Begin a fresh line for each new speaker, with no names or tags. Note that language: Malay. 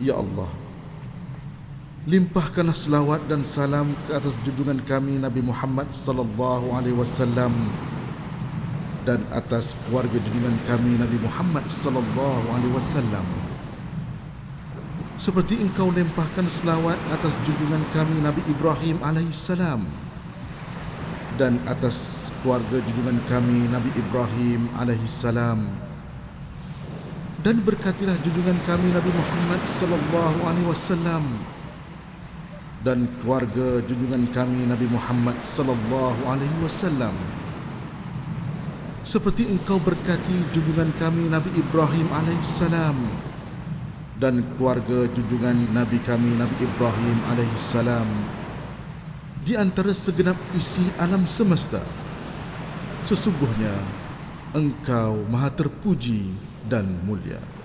Ya Allah, limpahkanlah selawat dan salam ke atas junjungan kami Nabi Muhammad sallallahu alaihi wasallam dan atas keluarga junjungan kami Nabi Muhammad sallallahu alaihi wasallam, seperti engkau limpahkan selawat atas junjungan kami Nabi Ibrahim alaihissalam dan atas keluarga junjungan kami Nabi Ibrahim alaihissalam, dan berkatilah junjungan kami Nabi Muhammad sallallahu alaihi wasallam dan keluarga junjungan kami Nabi Muhammad sallallahu alaihi wasallam, seperti engkau berkati junjungan kami Nabi Ibrahim alaihissalam dan keluarga junjungan Nabi kami Nabi Ibrahim alaihissalam di antara segenap isi alam semesta. Sesungguhnya engkau maha terpuji dan mulia.